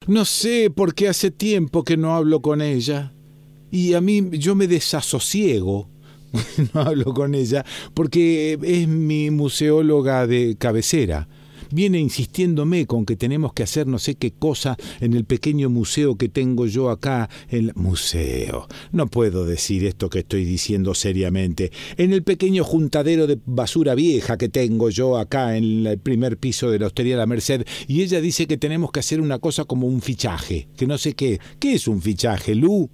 No sé, porque hace tiempo que no hablo con ella. Y a mí, yo me desasosiego. No hablo con ella, porque es mi museóloga de cabecera. Viene insistiéndome con que tenemos que hacer no sé qué cosa en el pequeño museo que tengo yo acá. El museo. No puedo decir esto que estoy diciendo seriamente. En el pequeño juntadero de basura vieja que tengo yo acá en el primer piso de la Hostería La Merced. Y ella dice que tenemos que hacer una cosa como un fichaje. Que no sé qué. ¿Qué es un fichaje, Lu?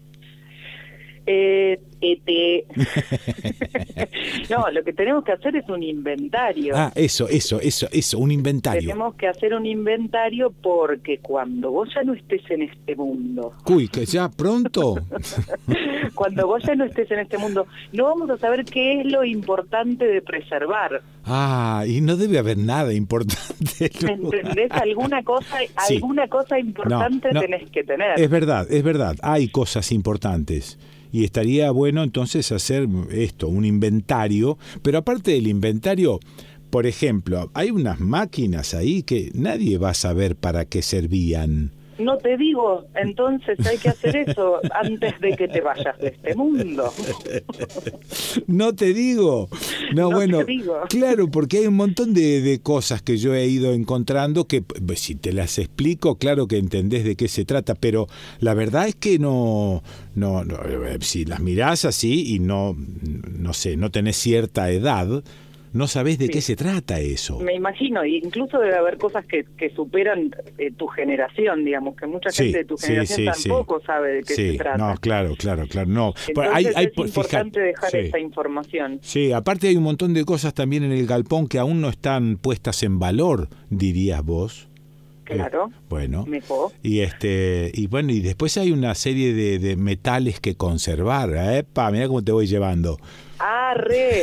No, lo que tenemos que hacer es un inventario. Eso, un inventario. Tenemos que hacer un inventario porque cuando vos ya no estés en este mundo... Uy, que ya pronto. Cuando vos ya no estés en este mundo, no vamos a saber qué es lo importante de preservar. Y no debe haber nada importante. ¿Me entendés? Alguna cosa importante no, tenés que tener. Es verdad, hay cosas importantes. Y estaría bueno entonces hacer esto, un inventario, pero aparte del inventario, por ejemplo, hay unas máquinas ahí que nadie va a saber para qué servían. No te digo, entonces hay que hacer eso antes de que te vayas de este mundo. No te digo. No, bueno, te digo. Claro, porque hay un montón de cosas que yo he ido encontrando que si te las explico, claro que entendés de qué se trata, pero la verdad es que no si las mirás así y no sé, no tenés cierta edad, no sabés de qué se trata eso. Me imagino, incluso debe haber cosas que superan tu generación, digamos, que mucha gente de tu generación tampoco sabe de qué se trata. No, claro, no. Entonces es importante dejar esa información. Sí, aparte hay un montón de cosas también en el galpón que aún no están puestas en valor, dirías vos. Claro. Bueno. Mejor. Y bueno, y después hay una serie de metales que conservar. Mirá cómo te voy llevando. ¡Arre!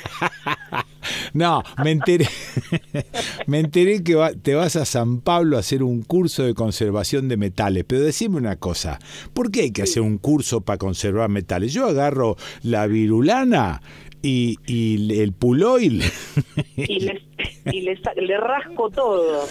No, me enteré que te vas a San Pablo a hacer un curso de conservación de metales. Pero decime una cosa, ¿por qué hay que hacer un curso para conservar metales? Yo agarro la virulana y el puloil y le rasco todo.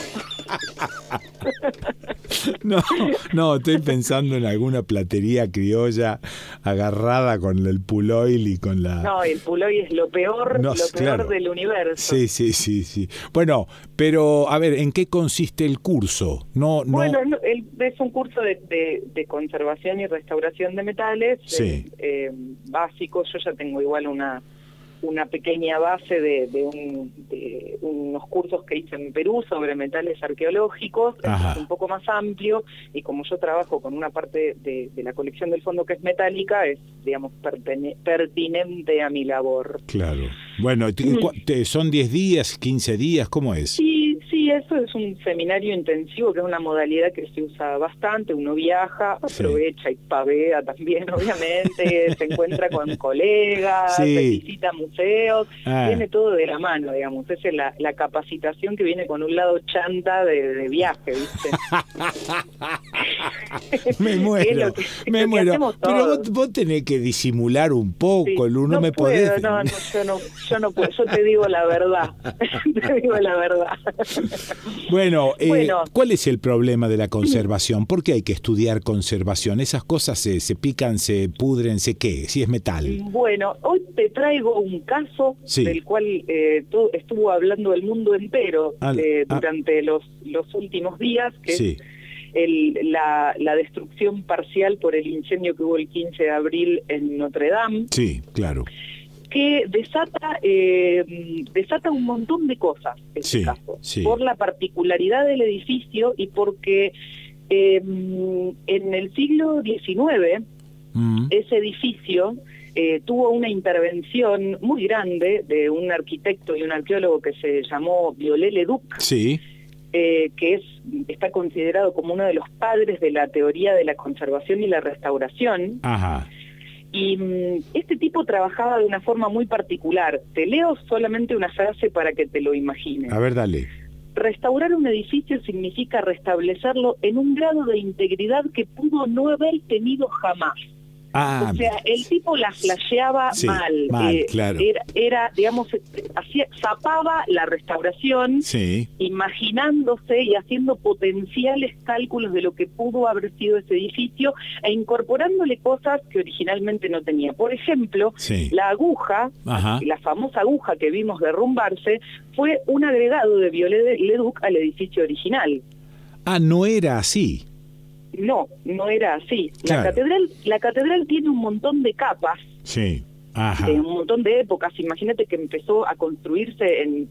No, estoy pensando en alguna platería criolla agarrada con el puloil y con la... No, el puloil es lo peor del universo. Sí. Bueno, pero a ver, ¿en qué consiste el curso? Bueno, es un curso de conservación y restauración de metales, básico. Yo ya tengo igual una pequeña base de unos cursos que hice en Perú sobre metales arqueológicos. Es un poco más amplio, y como yo trabajo con una parte de la colección del fondo que es metálica, es, digamos, pertinente a mi labor. Claro. Bueno, ¿son 10 días, 15 días? ¿Cómo es? Sí, eso es un seminario intensivo, que es una modalidad que se usa bastante. Uno viaja, aprovecha y pavea también, obviamente, se encuentra con colegas, se visita museos, viene todo de la mano, digamos. Esa es la capacitación que viene con un lado chanta de viaje, ¿viste? Me muero. Pero vos tenés que disimular un poco, Lu, no me podés... Yo no puedo, yo te digo la verdad. Bueno, ¿cuál es el problema de la conservación? ¿Por qué hay que estudiar conservación? Esas cosas se pican, se pudren, ¿qué? Si es metal. Bueno, hoy te traigo un caso del cual estuvo hablando el mundo entero durante los últimos días, que es la destrucción parcial por el incendio que hubo el 15 de abril en Notre Dame. Sí, claro. Que desata un montón de cosas, este caso, por la particularidad del edificio y porque en el siglo XIX ese edificio tuvo una intervención muy grande de un arquitecto y un arqueólogo que se llamó Viollet-le-Duc, que está considerado como uno de los padres de la teoría de la conservación y la restauración. Y este tipo trabajaba de una forma muy particular. Te leo solamente una frase para que te lo imagines. A ver, dale. Restaurar un edificio significa restablecerlo en un grado de integridad que pudo no haber tenido jamás. O sea, el tipo la flasheaba mal. Claro. Era, digamos, zapaba la restauración, imaginándose y haciendo potenciales cálculos de lo que pudo haber sido ese edificio e incorporándole cosas que originalmente no tenía. Por ejemplo, la aguja, la famosa aguja que vimos derrumbarse, fue un agregado de Viollet-le-Duc al edificio original. Ah, no era así. No era así. Claro. La catedral tiene un montón de capas. Sí. De un montón de épocas. Imagínate que empezó a construirse en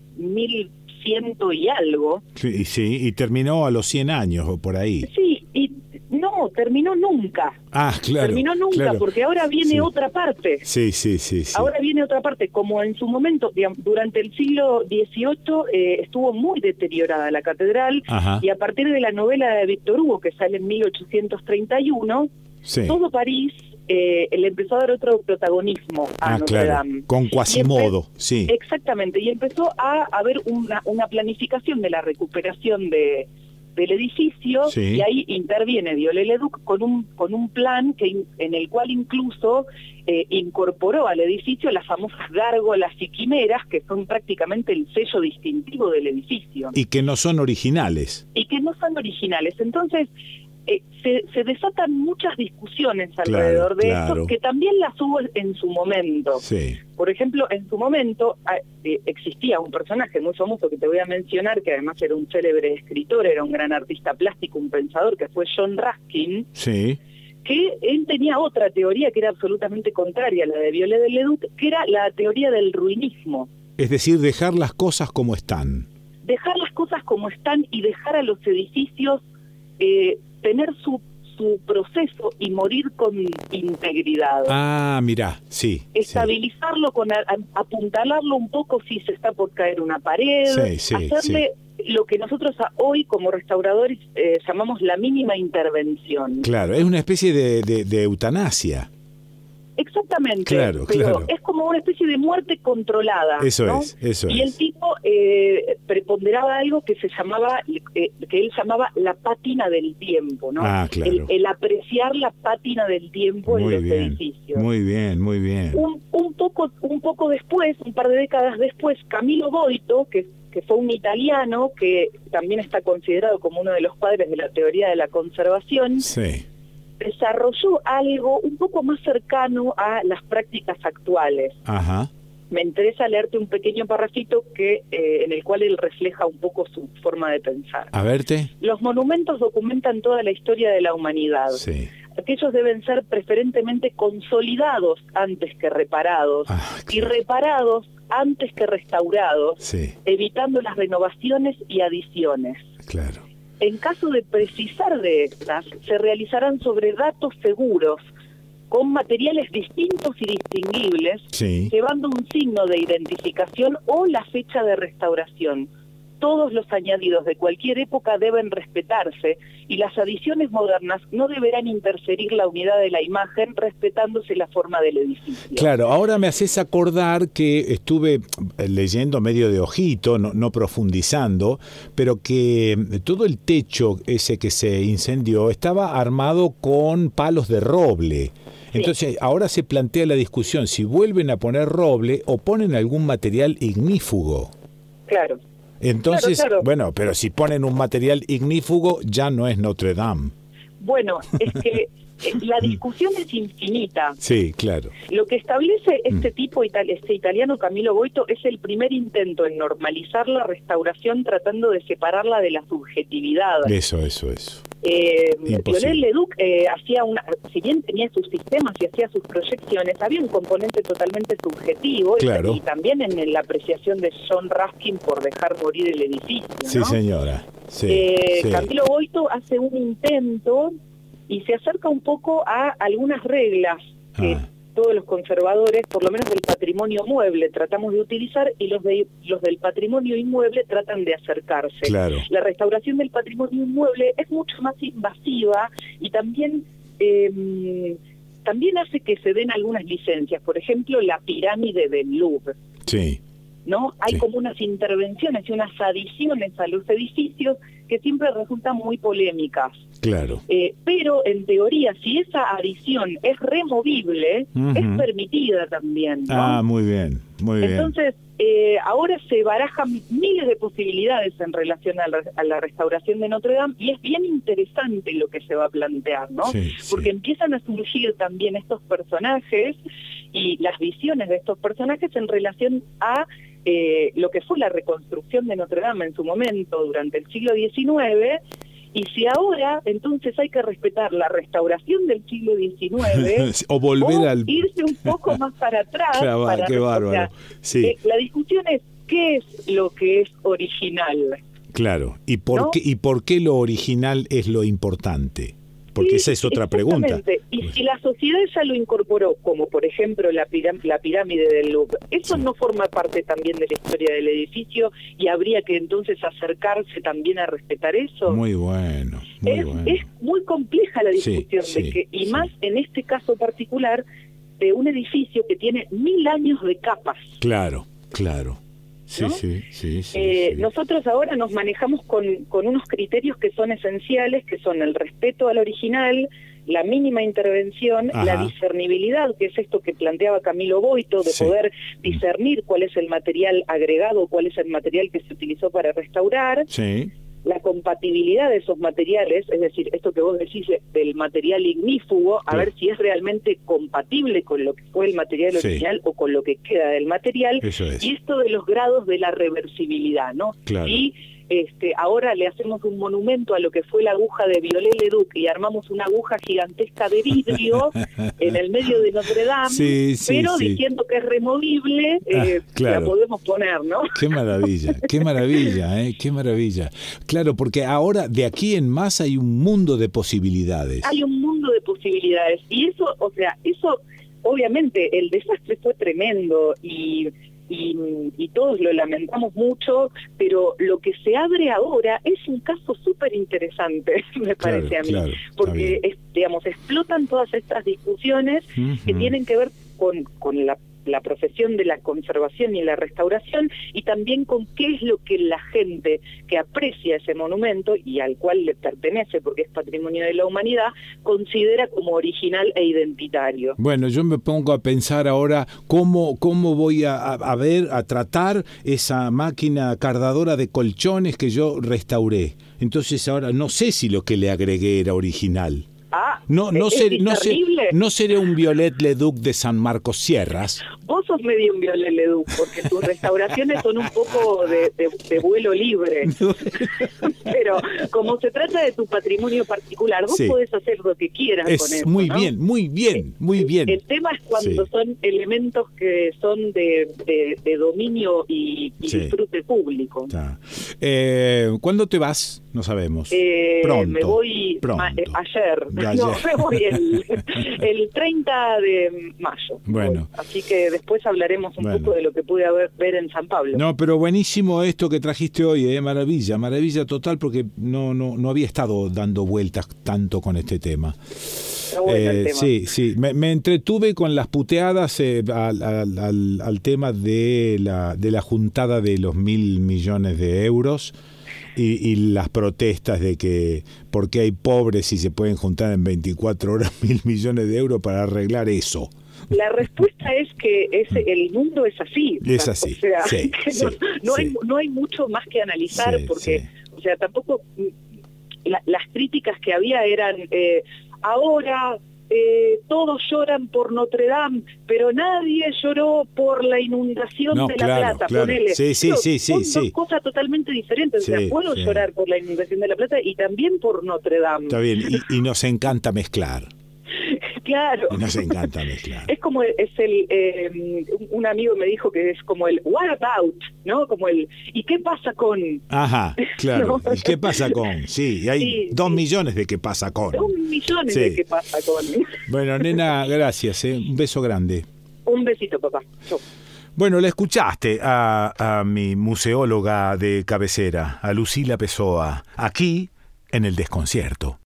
1100 y algo. Sí, y terminó a los 100 años o por ahí. Sí, y no, terminó nunca. Claro. Terminó nunca, porque ahora viene otra parte. Sí. Ahora viene otra parte, como en su momento, digamos, durante el siglo XVIII estuvo muy deteriorada la catedral, y a partir de la novela de Víctor Hugo, que sale en 1831, todo París le empezó a dar otro protagonismo a Notre Dame. Con Quasimodo, Exactamente, y empezó a haber una planificación de la recuperación del edificio, y ahí interviene Viollet-le-Duc con un plan en el cual incluso incorporó al edificio las famosas gárgolas y quimeras, que son prácticamente el sello distintivo del edificio. Y que no son originales. Entonces, se desatan muchas discusiones alrededor de esto, que también las hubo en su momento. Por ejemplo, en su momento existía un personaje muy famoso que te voy a mencionar, que además era un célebre escritor, era un gran artista plástico, un pensador, que fue John Ruskin, que él tenía otra teoría que era absolutamente contraria a la de Viollet-le-Duc, que era la teoría del ruinismo. Es decir, dejar las cosas como están. Dejar las cosas como están y dejar a los edificios tener su proceso y morir con integridad. Mirá, estabilizarlo, apuntalarlo un poco si se está por caer una pared, hacerle lo que nosotros hoy como restauradores llamamos la mínima intervención. Claro, es una especie de eutanasia. Exactamente, pero es como una especie de muerte controlada. Eso es. Y el tipo preponderaba algo que que él llamaba la pátina del tiempo, ¿no? El apreciar la pátina del tiempo en los edificios. Muy bien. Un poco después, un par de décadas después, Camillo Boito, que fue un italiano que también está considerado como uno de los padres de la teoría de la conservación, desarrolló algo un poco más cercano a las prácticas actuales. Me interesa leerte un pequeño parrafito en el cual él refleja un poco su forma de pensar. A verte. Los monumentos documentan toda la historia de la humanidad. Aquellos deben ser preferentemente consolidados antes que reparados, y reparados antes que restaurados, evitando las renovaciones y adiciones. En caso de precisar de estas, se realizarán sobre datos seguros, con materiales distintos y distinguibles, llevando un signo de identificación o la fecha de restauración. Todos los añadidos de cualquier época deben respetarse y las adiciones modernas no deberán interferir la unidad de la imagen, respetándose la forma del edificio. Claro, ahora me haces acordar que estuve leyendo medio de ojito, no profundizando, pero que todo el techo ese que se incendió estaba armado con palos de roble. Entonces, ahora se plantea la discusión si vuelven a poner roble o ponen algún material ignífugo. Entonces, bueno, pero si ponen un material ignífugo, ya no es Notre Dame. Bueno, es que la discusión es infinita. Lo que establece este italiano Camillo Boito es el primer intento en normalizar la restauración tratando de separarla de la subjetividad. Eso. Viollet-le-Duc si bien tenía sus sistemas y hacía sus proyecciones, había un componente totalmente subjetivo, y también en la apreciación de John Ruskin por dejar morir el edificio, ¿no? Señora. Camillo Boito hace un intento y se acerca un poco a algunas reglas que todos los conservadores, por lo menos del patrimonio mueble, tratamos de utilizar, y los del patrimonio inmueble tratan de acercarse. La restauración del patrimonio inmueble es mucho más invasiva y también hace que se den algunas licencias. Por ejemplo, la pirámide del Louvre. ¿No? Hay como unas intervenciones y unas adiciones a los edificios que siempre resultan muy polémicas. Claro. Pero en teoría, si esa adición es removible, es permitida también, ¿no? Ah, muy bien, muy bien. Entonces, ahora se barajan miles de posibilidades en relación a la restauración de Notre Dame, y es bien interesante lo que se va a plantear, ¿no? Sí, porque empiezan a surgir también estos personajes y las visiones de estos personajes en relación a lo que fue la reconstrucción de Notre Dame en su momento durante el siglo XIX. Y si ahora, entonces hay que respetar la restauración del siglo XIX o volver irse un poco más para atrás. Claro, qué bárbaro. O sea, sí. La discusión es qué es lo que es original. Claro, ¿y por qué lo original es lo importante? Porque esa es otra pregunta. Y si la sociedad ya lo incorporó, como por ejemplo la pirámide del Louvre, ¿eso no forma parte también de la historia del edificio y habría que entonces acercarse también a respetar eso? Muy bueno, Es muy compleja la discusión más en este caso particular de un edificio que tiene 1000 años de capas. Claro. Sí, ¿no? Sí. Nosotros ahora nos manejamos con unos criterios que son esenciales, que son el respeto al original, la mínima intervención, la discernibilidad, que es esto que planteaba Camilo Boito, de poder discernir cuál es el material agregado, cuál es el material que se utilizó para restaurar. Sí. La compatibilidad de esos materiales, es decir, esto que vos decís del material ignífugo, a ver si es realmente compatible con lo que fue el material original o con lo que queda del material. Eso es. Y esto de los grados de la reversibilidad, ¿no? Claro. Y ahora le hacemos un monumento a lo que fue la aguja de Viollet-le-Duc y armamos una aguja gigantesca de vidrio en el medio de Notre Dame, pero diciendo que es removible, la podemos poner, ¿no? Qué maravilla, qué maravilla. Claro, porque ahora de aquí en más hay un mundo de posibilidades. Hay un mundo de posibilidades y eso obviamente el desastre fue tremendo y todos lo lamentamos mucho, pero lo que se abre ahora es un caso súper interesante, me parece a mí, porque explotan todas estas discusiones que tienen que ver con la profesión de la conservación y la restauración, y también con qué es lo que la gente que aprecia ese monumento y al cual le pertenece porque es patrimonio de la humanidad, considera como original e identitario. Bueno, yo me pongo a pensar ahora cómo voy a tratar esa máquina cardadora de colchones que yo restauré. Entonces ahora no sé si lo que le agregué era original. No seré un Viollet-le-Duc de San Marcos Sierras. Vos sos medio un Viollet-le-Duc, porque tus restauraciones son un poco de vuelo libre. Pero como se trata de tu patrimonio particular, vos podés hacer lo que quieras con eso. Muy bien. El tema es cuando son elementos que son de dominio y disfrute público. ¿Cuándo te vas? No sabemos. Pronto. Me voy ayer. No, me voy el 30 de mayo. Bueno. Así que después hablaremos un poco de lo que pude ver en San Pablo. No, pero buenísimo esto que trajiste hoy, maravilla total, porque no había estado dando vueltas tanto con este tema. Bueno, sí, me entretuve con las puteadas al tema de la juntada de los 1.000 millones de euros. Y las protestas de que por qué hay pobres y se pueden juntar en 24 horas 1.000 millones de euros para arreglar eso. La respuesta es que el mundo es así. Es así. O sea, no hay mucho más que analizar porque, o sea, tampoco las críticas que había eran ahora todos lloran por Notre Dame, pero nadie lloró por la inundación de La Plata. Ponele. Son dos cosas totalmente diferentes. O sea, puedo llorar por la inundación de La Plata y también por Notre Dame. Está bien, y nos encanta mezclar. Claro. Nos encanta mezclar. Es como un amigo me dijo que es como el what about, ¿no? Como el ¿y qué pasa con? Ajá, claro. ¿Y qué pasa con? Sí, hay 2 millones de qué pasa con. 2 millones de qué pasa con. Bueno, nena, gracias, un beso grande. Un besito, papá. Chau. Bueno, la escuchaste a mi museóloga de cabecera, a Lucila Pessoa, aquí en El Desconcierto.